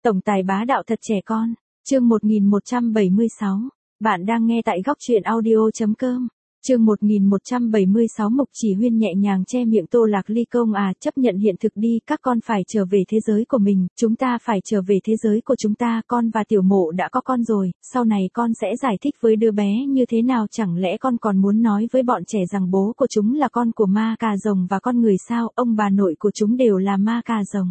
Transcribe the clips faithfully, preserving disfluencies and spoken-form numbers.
Tổng tài bá đạo thật trẻ con. Chương một nghìn một trăm bảy mươi sáu. Bạn đang nghe tại góc truyện audio.com. Chương một nghìn một trăm bảy mươi sáu. Mục Chỉ Huyên nhẹ nhàng che miệng Tô Lạc Ly. Công à, chấp nhận hiện thực đi, các con phải trở về thế giới của mình, chúng ta phải trở về thế giới của chúng ta, con và Tiểu Mộ đã có con rồi, sau này con sẽ giải thích với đứa bé như thế nào, chẳng lẽ con còn muốn nói với bọn trẻ rằng bố của chúng là con của ma cà rồng và con người sao, ông bà nội của chúng đều là ma cà rồng.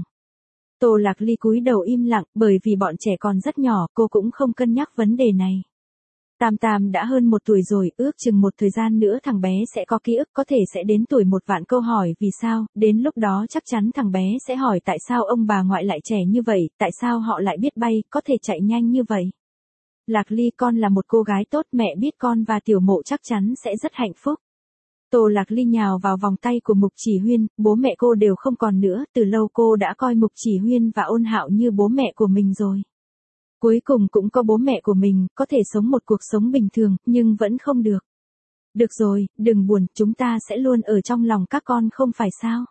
Tô Lạc Ly cúi đầu im lặng, bởi vì bọn trẻ còn rất nhỏ, cô cũng không cân nhắc vấn đề này. Tam Tam đã hơn một tuổi rồi, ước chừng một thời gian nữa thằng bé sẽ có ký ức, có thể sẽ đến tuổi một vạn câu hỏi vì sao, đến lúc đó chắc chắn thằng bé sẽ hỏi tại sao ông bà ngoại lại trẻ như vậy, tại sao họ lại biết bay, có thể chạy nhanh như vậy. Lạc Ly, con là một cô gái tốt, mẹ biết con và Tiểu Mộ chắc chắn sẽ rất hạnh phúc. Tô Lạc Ly nhào vào vòng tay của Mục Chỉ Huyên, bố mẹ cô đều không còn nữa, từ lâu cô đã coi Mục Chỉ Huyên và Ôn Hạo như bố mẹ của mình rồi. Cuối cùng cũng có bố mẹ của mình, có thể sống một cuộc sống bình thường, nhưng vẫn không được. Được rồi, đừng buồn, chúng ta sẽ luôn ở trong lòng các con không phải sao?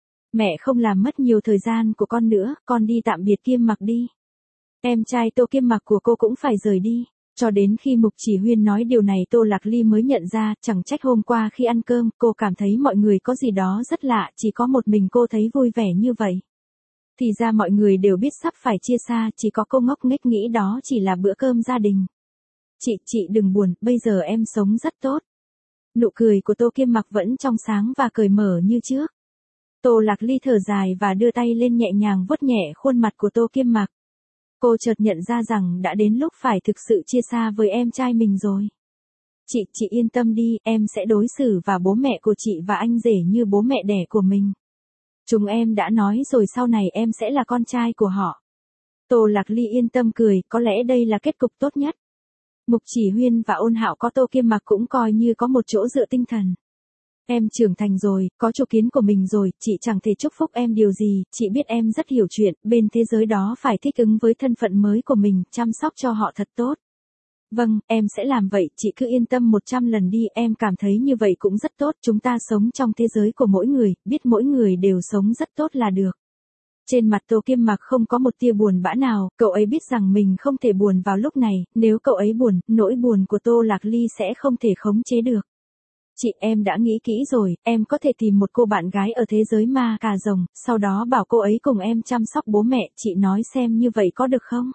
Mẹ không làm mất nhiều thời gian của con nữa, con đi tạm biệt Kiêm Mặc đi. Em trai Tô Kiêm Mặc của cô cũng phải rời đi. Cho đến khi Mục Chỉ Huyên nói điều này Tô Lạc Ly mới nhận ra, chẳng trách hôm qua khi ăn cơm, cô cảm thấy mọi người có gì đó rất lạ, chỉ có một mình cô thấy vui vẻ như vậy. Thì ra mọi người đều biết sắp phải chia xa, chỉ có cô ngốc nghếch nghĩ đó chỉ là bữa cơm gia đình. Chị, chị đừng buồn, bây giờ em sống rất tốt. Nụ cười của Tô Kiêm Mặc vẫn trong sáng và cởi mở như trước. Tô Lạc Ly thở dài và đưa tay lên nhẹ nhàng vuốt nhẹ khuôn mặt của Tô Kiêm Mặc. Cô chợt nhận ra rằng đã đến lúc phải thực sự chia xa với em trai mình rồi. Chị, chị yên tâm đi, em sẽ đối xử và bố mẹ của chị và anh rể như bố mẹ đẻ của mình. Chúng em đã nói rồi, sau này em sẽ là con trai của họ. Tô Lạc Ly yên tâm cười, có lẽ đây là kết cục tốt nhất. Mục Chỉ Huyên và Ôn Hạo có Tô Kiêm Mặc cũng coi như có một chỗ dựa tinh thần. Em trưởng thành rồi, có chủ kiến của mình rồi, chị chẳng thể chúc phúc em điều gì, chị biết em rất hiểu chuyện, bên thế giới đó phải thích ứng với thân phận mới của mình, chăm sóc cho họ thật tốt. Vâng, em sẽ làm vậy, chị cứ yên tâm một trăm lần đi, em cảm thấy như vậy cũng rất tốt, chúng ta sống trong thế giới của mỗi người, biết mỗi người đều sống rất tốt là được. Trên mặt Tô Kiêm Mặc không có một tia buồn bã nào, cậu ấy biết rằng mình không thể buồn vào lúc này, nếu cậu ấy buồn, nỗi buồn của Tô Lạc Ly sẽ không thể khống chế được. Chị, em đã nghĩ kỹ rồi, em có thể tìm một cô bạn gái ở thế giới ma cà rồng, sau đó bảo cô ấy cùng em chăm sóc bố mẹ, chị nói xem như vậy có được không?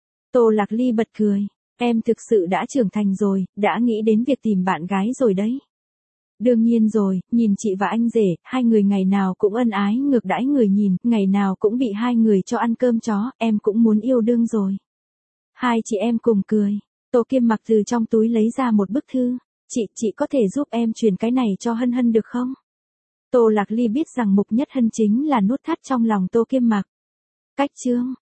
Tô Lạc Ly bật cười, em thực sự đã trưởng thành rồi, đã nghĩ đến việc tìm bạn gái rồi đấy. Đương nhiên rồi, nhìn chị và anh rể, hai người ngày nào cũng ân ái ngược đãi người nhìn, ngày nào cũng bị hai người cho ăn cơm chó, em cũng muốn yêu đương rồi. Hai chị em cùng cười, Tô Kiêm Mặc từ trong túi lấy ra một bức thư. Chị, chị có thể giúp em truyền cái này cho Hân Hân được không? Tô Lạc Ly biết rằng Mục Nhất Hân chính là nút thắt trong lòng Tô Kiêm Mặc. Cách chương